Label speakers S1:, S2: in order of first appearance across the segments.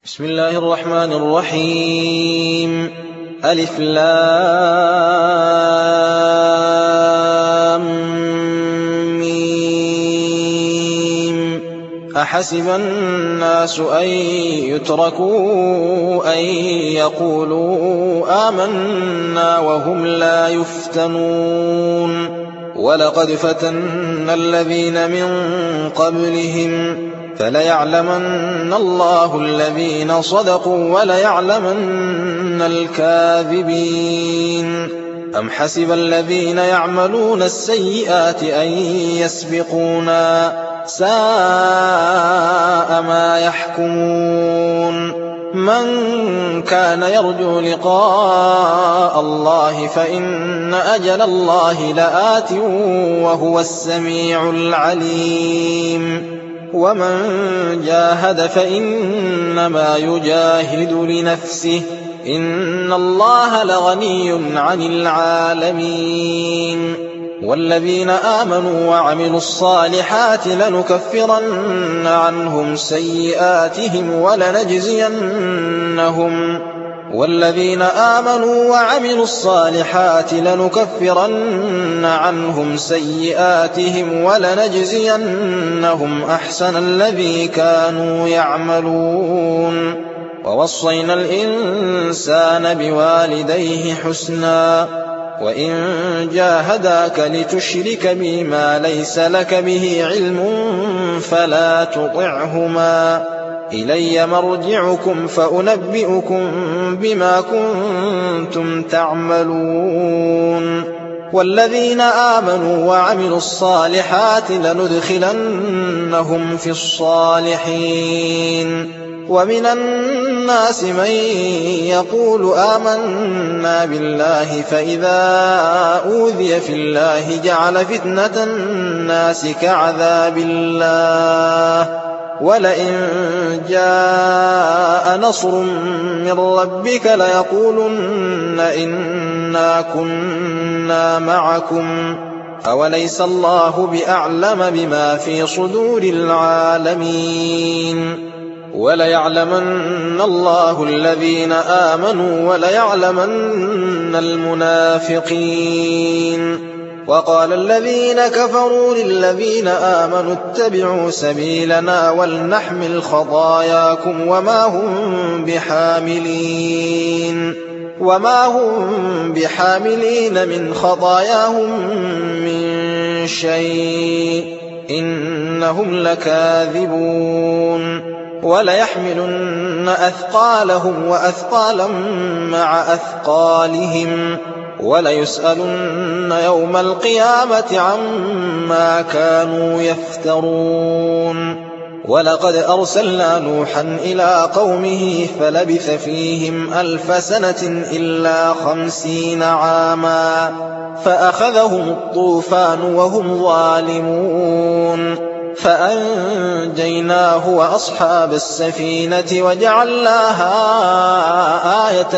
S1: بسم الله الرحمن الرحيم. ألف لام ميم. أحسب الناس أن يتركوا أن يقولوا آمنا وهم لا يفتنون ولقد فتنا الذين من قبلهم فليعلمن الله الذين صدقوا وليعلمن الكاذبين. أم حسب الذين يعملون السيئات أن يسبقونا ساء ما يحكمون. من كان يرجو لقاء الله فإن أجل الله لآت وهو السميع العليم. ومن جاهد فإنما يجاهد لنفسه إن الله لغني عن العالمين. والذين آمنوا وعملوا الصالحات لنكفرن عنهم سيئاتهم ولنجزينهم أحسن الذي كانوا يعملون. ووصينا الإنسان بوالديه حسنا وإن جاهداك لتشرك بي ما ليس لك به علم فلا تطعهما إلي مرجعكم فأنبئكم بما كنتم تعملون. والذين آمنوا وعملوا الصالحات لندخلنهم في الصالحين. ومن الناس من يقول آمنا بالله فإذا أوذي في الله جعل فتنة الناس كعذاب الله ولئن جاء نصر من ربك ليقولن إنا كنا معكم أوليس الله بأعلم بما في صدور العالمين. وليعلمن الله الذين آمنوا وليعلمن المنافقين. وقال الذين كفروا للذين آمنوا اتبعوا سبيلنا ولنحمل خطاياكم وما هم بحاملين من خطاياهم من شيء إنهم لكاذبون. وليحملن أثقالهم وأثقالا مع أثقالهم وليسألن يوم القيامة عما كانوا يفترون. ولقد أرسلنا نوحا إلى قومه فلبث فيهم 1000 سنة إلا 50 عاما فأخذهم الطوفان وهم ظالمون فأنجيناه وأصحاب السفينة وجعلناها آية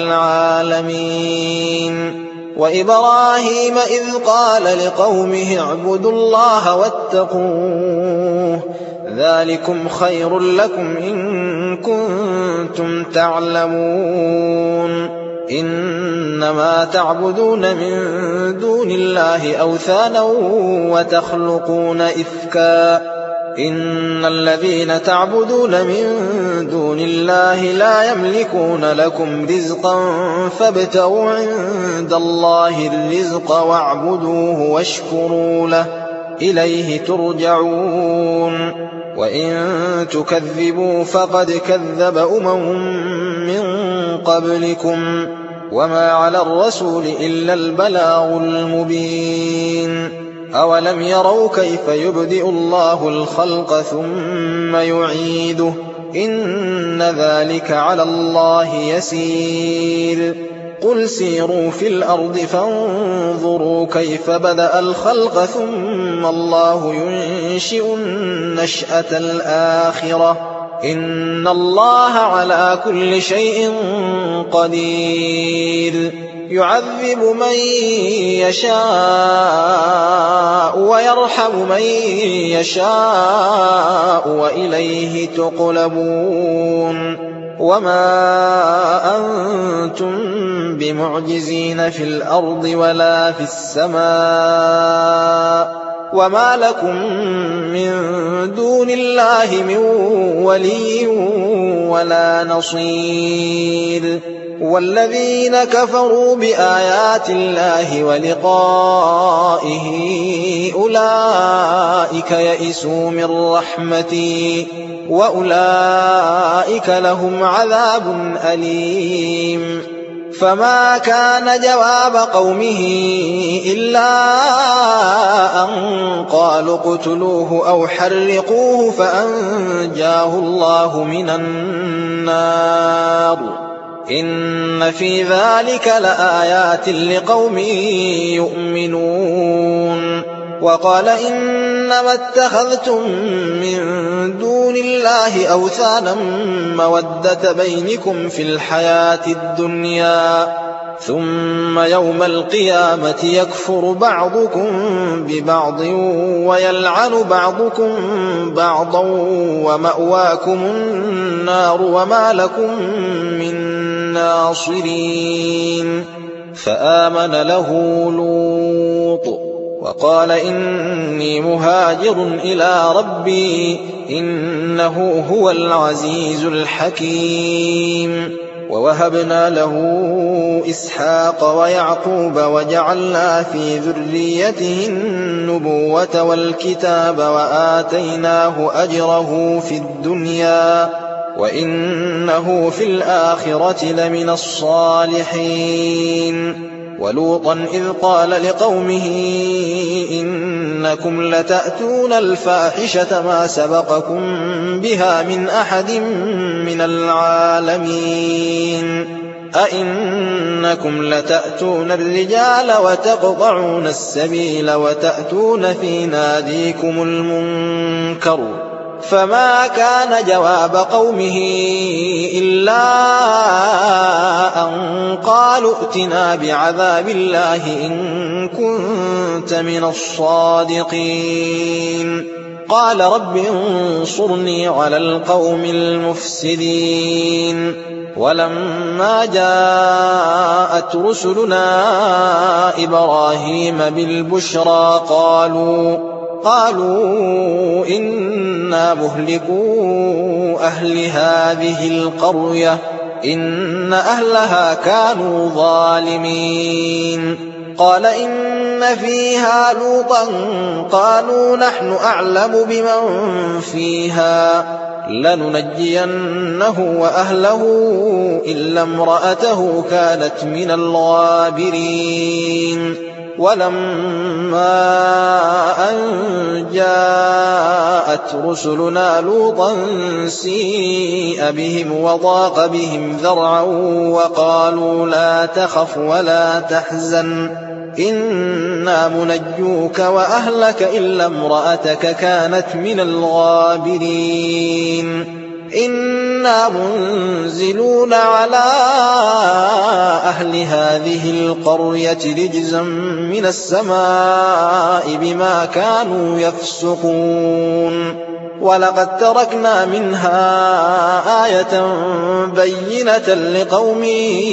S1: للعالمين. وإبراهيم إذ قال لقومه اعبدوا الله واتقوه ذلكم خير لكم إن كنتم تعلمون. إنما تعبدون من دون الله أوثانا وتخلقون إفكا إن الذين تعبدون من دون الله لا يملكون لكم رزقا فابتغوا عند الله الرزق واعبدوه واشكروا له إليه ترجعون. وإن تكذبوا فقد كذب من قبلكم وما على الرسول إلا البلاغ المبين. أولم يروا كيف يبدئ الله الخلق ثم يعيده إن ذلك على الله يسير. قل سيروا في الأرض فانظروا كيف بدأ الخلق ثم الله ينشئ النشأة الآخرة إن الله على كل شيء قدير. يعذب من يشاء ويرحم من يشاء وإليه تقلبون وما أنتم بمعجزين في الأرض ولا في السماء وما لكم من دون الله من ولي ولا نصير والذين كفروا بآيات الله ولقائه أولئك يئسوا من رحمتي وأولئك لهم عذاب أليم فما كان جواب قومه إلا أن قالوا اقتلوه أو حرقوه فأنجاه الله من النار إن في ذلك لآيات لقوم يؤمنون وقال إنما اتخذتم من دون الله أوثانا مودة بينكم في الحياة الدنيا ثم يوم القيامة يكفر بعضكم ببعض ويلعن بعضكم بعضا ومأواكم النار وما لكم من ناصرين فآمن له لوط وقال إني مهاجر إلى ربي إنه هو العزيز الحكيم ووهبنا له إسحاق ويعقوب وجعلنا في ذريته النبوة والكتاب وآتيناه أجره في الدنيا وإنه في الآخرة لمن الصالحين ولوطا إذ قال لقومه إنكم لتأتون الفاحشة ما سبقكم بها من أحد من العالمين أئنكم لتأتون الرجال وتقطعون السبيل وتأتون في ناديكم المنكر فما كان جواب قومه إلا أن قالوا ائتنا بعذاب الله إن كنت من الصادقين قال رب انصرني على القوم المفسدين ولما جاءت رسلنا إبراهيم بالبشرى قالوا إنا مهلكو أهل هذه القرية إن أهلها كانوا ظالمين قال إن فيها لوطا قالوا نحن أعلم بمن فيها لننجينه وأهله إلا امرأته كانت من الغابرين ولما أن جاءت رسلنا لوطا سيء بهم وضاق بهم ذرعا وقالوا لا تخف ولا تحزن إنا منجوك وأهلك إلا امرأتك كانت من الغابرين إنا منزلون على أهل هذه القرية رجزا من السماء بما كانوا يفسقون ولقد تركنا منها آية بينة لقوم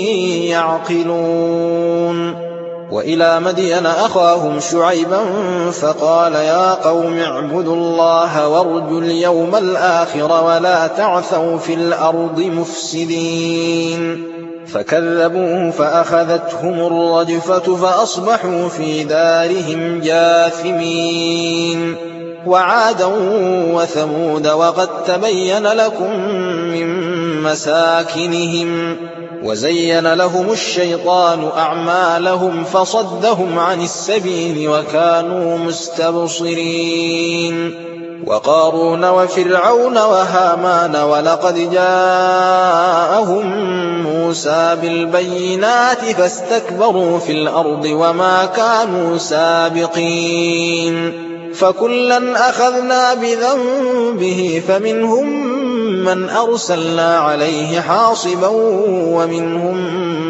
S1: يعقلون وإلى مدين أخاهم شعيبا فقال يا قوم اعبدوا الله وارجوا اليوم الآخر ولا تعثوا في الأرض مفسدين فكذبوه فأخذتهم الرجفة فأصبحوا في دارهم جاثمين وعادا وثمود وقد تبين لكم من مساكنهم وزين لهم الشيطان أعمالهم فصدهم عن السبيل وكانوا مستبصرين وقارون وفرعون وهامان ولقد جاءهم موسى بالبينات فاستكبروا في الأرض وما كانوا سابقين فكلا أخذنا بذنبه فمنهم من أرسلنا عليه حاصبا ومنهم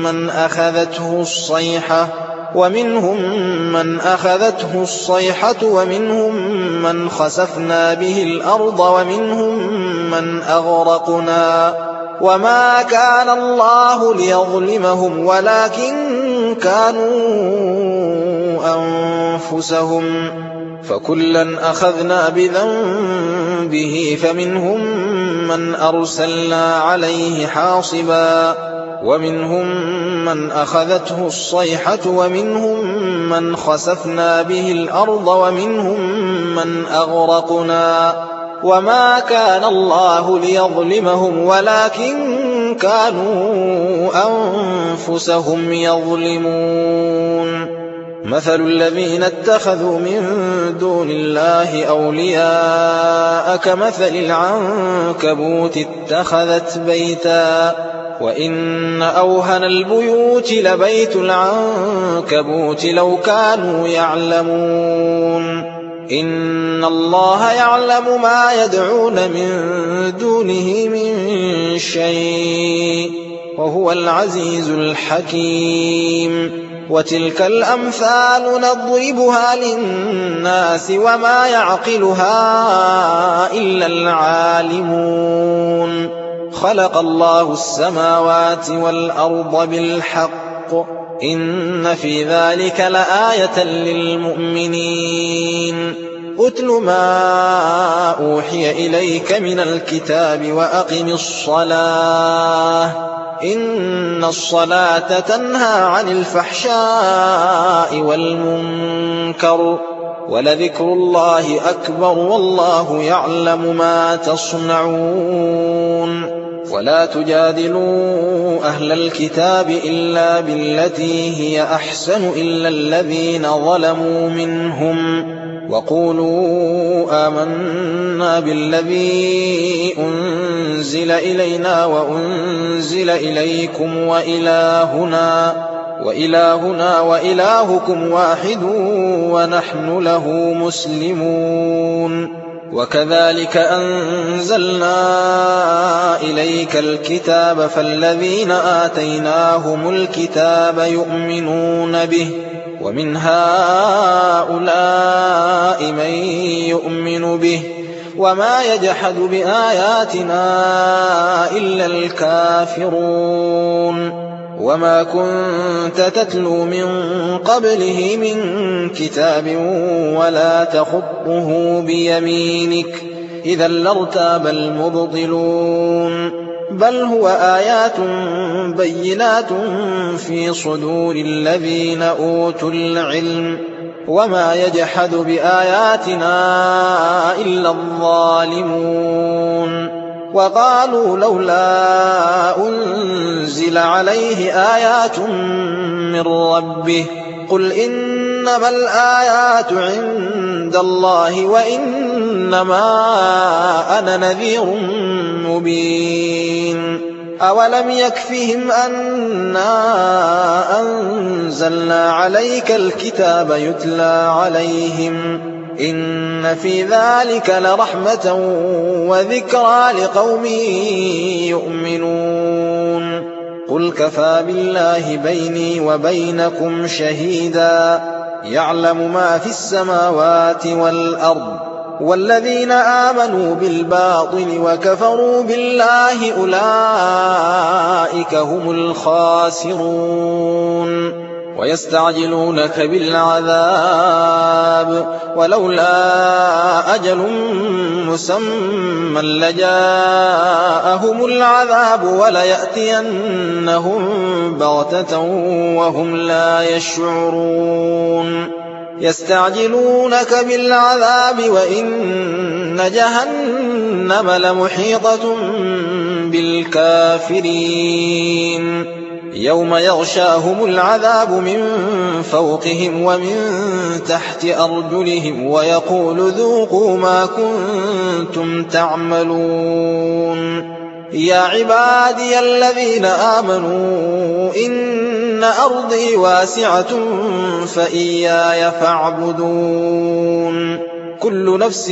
S1: من أخذته الصيحة ومنهم من خسفنا به الأرض ومنهم من أغرقنا وما كان الله ليظلمهم ولكن كانوا أنفسهم، فكلا أخذنا بذنبه فمنهم من أرسلنا عليه حاصبا ومنهم من أخذته الصيحة ومنهم من خسفنا به الأرض ومنهم من أغرقنا. وما كان الله ليظلمهم ولكن كانوا أنفسهم يظلمون. مثل الذين اتخذوا من دون الله أولياء كمثل العنكبوت اتخذت بيتا وإن أوهن البيوت لبيت العنكبوت لو كانوا يعلمون. إن الله يعلم ما يدعون من دونه من شيء وهو العزيز الحكيم. وتلك الأمثال نضربها للناس وما يعقلها إلا العالمون. خلق الله السماوات والأرض بالحق إن في ذلك لآية للمؤمنين. أتل ما أوحي إليك من الكتاب وأقم الصلاة إن الصلاة تنهى عن الفحشاء والمنكر ولذكر الله أكبر والله يعلم ما تصنعون. ولا تجادلوا أهل الكتاب إلا بالتي هي أحسن إلا الذين ظلموا منهم وقولوا آمنا بالذي أنزل إلينا وأنزل إليكم وإلهنا وإلهكم واحد ونحن له مسلمون. وكذلك أنزلنا إليك الكتاب فالذين آتيناهم الكتاب يؤمنون به ومن هؤلاء من يؤمن به وما يجحد بآياتنا إلا الكافرون. وما كنت تتلو من قبله من كتاب ولا تخطه بيمينك إذا لارتاب المبطلون. بل هو آيات بينات في صدور الذين أوتوا العلم وما يجحد بآياتنا إلا الظالمون. وقالوا لولا أنزل عليه آيات من ربه قل إنما الآيات عند الله وإنما أنا نذير مبين. أولم يكفهم أنا أنزلنا عليك الكتاب يتلى عليهم إن في ذلك لرحمة وذكرى لقوم يؤمنون. قل كفى بالله بيني وبينكم شهيدا يعلم ما في السماوات والأرض والذين آمنوا بالباطل وكفروا بالله أولئك هم الخاسرون. ويستعجلونك بالعذاب ولولا أجل مسمى لجاءهم العذاب وليأتينهم بغتة وهم لا يشعرون. يستعجلونك بالعذاب وإن جهنم لمحيطة بالكافرين. يوم يغشاهم العذاب من فوقهم ومن تحت أرجلهم ويقول ذوقوا ما كنتم تعملون. يا عبادي الذين آمنوا إن أرضي واسعة فإياي فاعبدون. كل نفس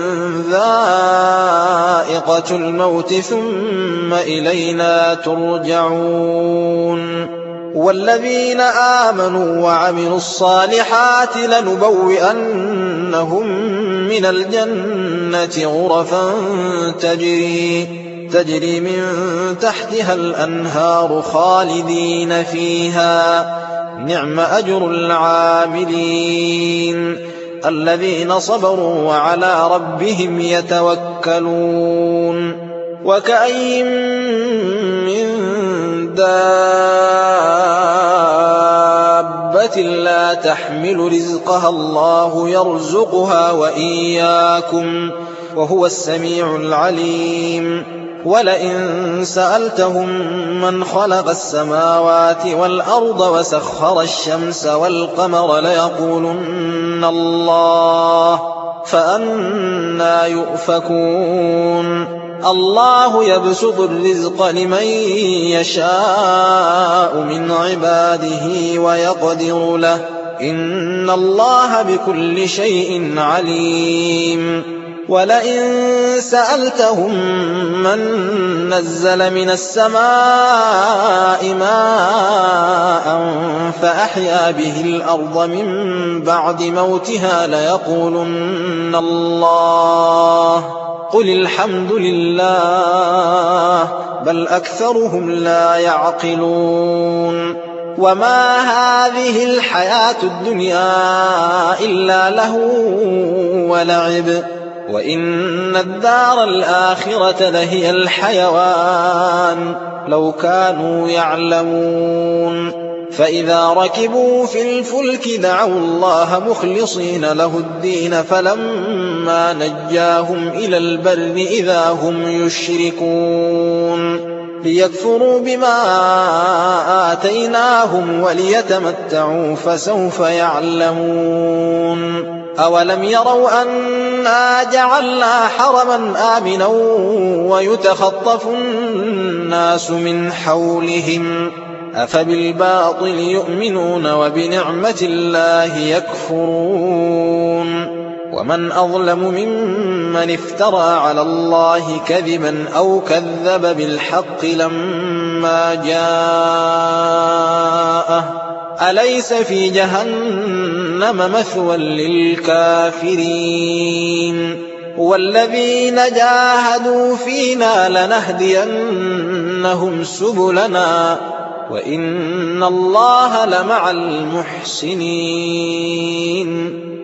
S1: ذائقة الموت ثم إلينا ترجعون. والذين آمنوا وعملوا الصالحات لنبوئنهم من الجنة غرفا تجري من تحتها الأنهار خالدين فيها نعم أجر العاملين الذين صبروا وعلى ربهم يتوكلون وكأين من دابة لا تحمل رزقها الله يرزقها وإياكم وهو السميع العليم ولئن سألتهم من خلق السماوات والأرض وسخر الشمس والقمر ليقولن الله فأنى يؤفكون الله يبسط الرزق لمن يشاء من عباده ويقدر له إن الله بكل شيء عليم ولئن سألتهم من نزل من السماء ماء فأحيا به الأرض من بعد موتها ليقولن الله قل الحمد لله بل أكثرهم لا يعقلون وما هذه الحياة الدنيا إلا لهو ولعب وإن الدار الآخرة لهي الحيوان لو كانوا يعلمون فإذا ركبوا في الفلك دعوا الله مخلصين له الدين فلما نجاهم إلى البر إذا هم يشركون ليكفروا بما آتيناهم وليتمتعوا فسوف يعلمون أولم يروا أنا جعلنا حرما آمنا ويتخطف الناس من حولهم أفبالباطل يؤمنون وبنعمة الله يكفرون ومن أظلم ممن افترى على الله كذبا أو كذب بالحق لما جاءه أليس في جهنم مثوى للكافرين والذين جاهدوا فينا لنهدينهم سبلنا وإن الله لمع المحسنين